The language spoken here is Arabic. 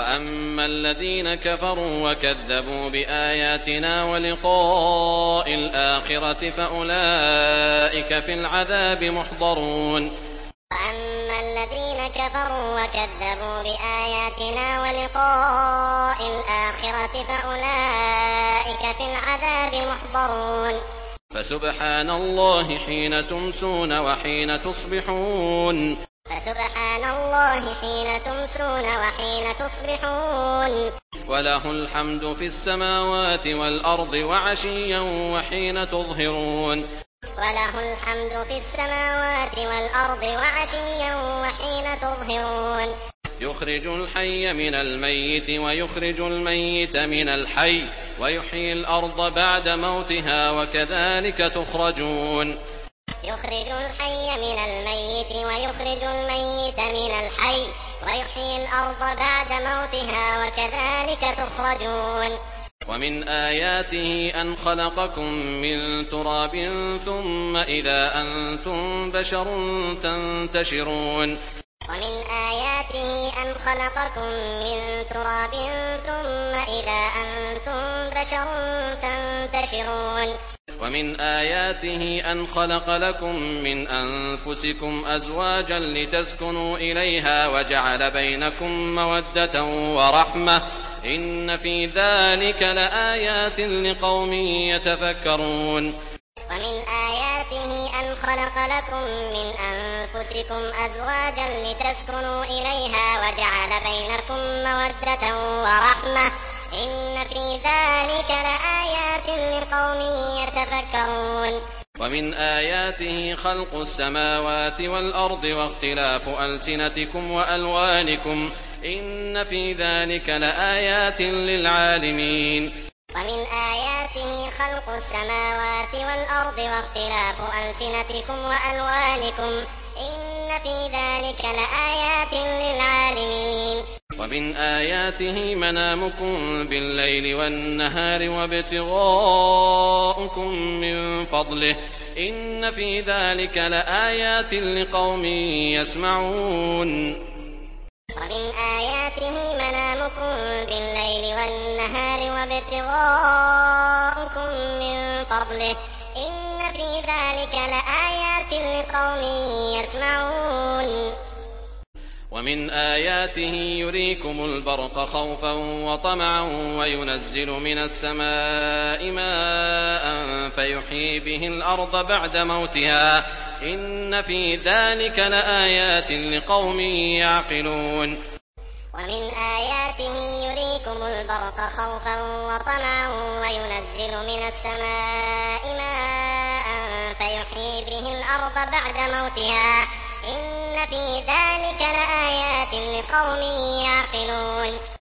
وأما الذين كفروا وكذبوا بآياتنا ولقاء الآخرة فأولئك في العذاب محضرون. وأما الذين كفروا وكذبوا بآياتنا ولقاء الآخرة فأولئك في العذاب محضرون. فسبحان الله حين تمسون وحين تصبحون. فسبحان الله حين تمسون وحين تصبحون. وله الحمد في السماوات والأرض وعشيا وحين تظهرون. وله الحمد في السماوات والأرض وعشيا وحين تظهرون. يخرج الحي من الميت ويخرج الميت من الحي ويحيي الأرض بعد موتها وكذلك تخرجون. يخرج الحي من الميت ويخرج الميت من الحي ويحيي الأرض بعد موتها وكذلك تخرجون. ومن آياته أن خلقكم من تراب ثم إذا أنتم بشر تنتشرون. ومن آياته أن خلقكم من تراب ثم إذا أنتم بشر تنتشرون. ومن آياته أن خلق لكم من أنفسكم أزواجا لتسكنوا إليها وجعل بينكم مودة ورحمة إن في ذلك لآيات لقوم يتفكرون. ومن آياته أن خلق لكم من أنفسكم أزواجا لتسكنوا إليها وجعل بينكم مودة ورحمة إن في ذلك لآيات لقوم يتفكرون. ومن آياته خلق السماوات والأرض واختلاف ألسنتكم وألوانكم إن في ذلك لآيات للعالمين. ومن آياته خلق السماوات والأرض واختلاف ألسنتكم وألوانكم إن في ذلك لآيات للعالمين. ومن آياته منامكم بالليل والنهار وابتغاؤكم من فضله إن في ذلك لآيات لقوم يسمعون. ومن آياته منامكم بالليل والنهار وابتغاؤكم من فضله إن في ذلك لآيات لقوم يسمعون. ومن آياته يريكم البرق خوفا وطمعا وينزل من السماء ماء فيحيي به الأرض بعد موتها إن في ذلك لآيات لقوم يعقلون. ومن آياته يريكم البرق خوفا وطمعا وينزل من السماء ماء فيحيي به الأرض بعد موتها إن في ذلك لآيات لقوم يعقلون.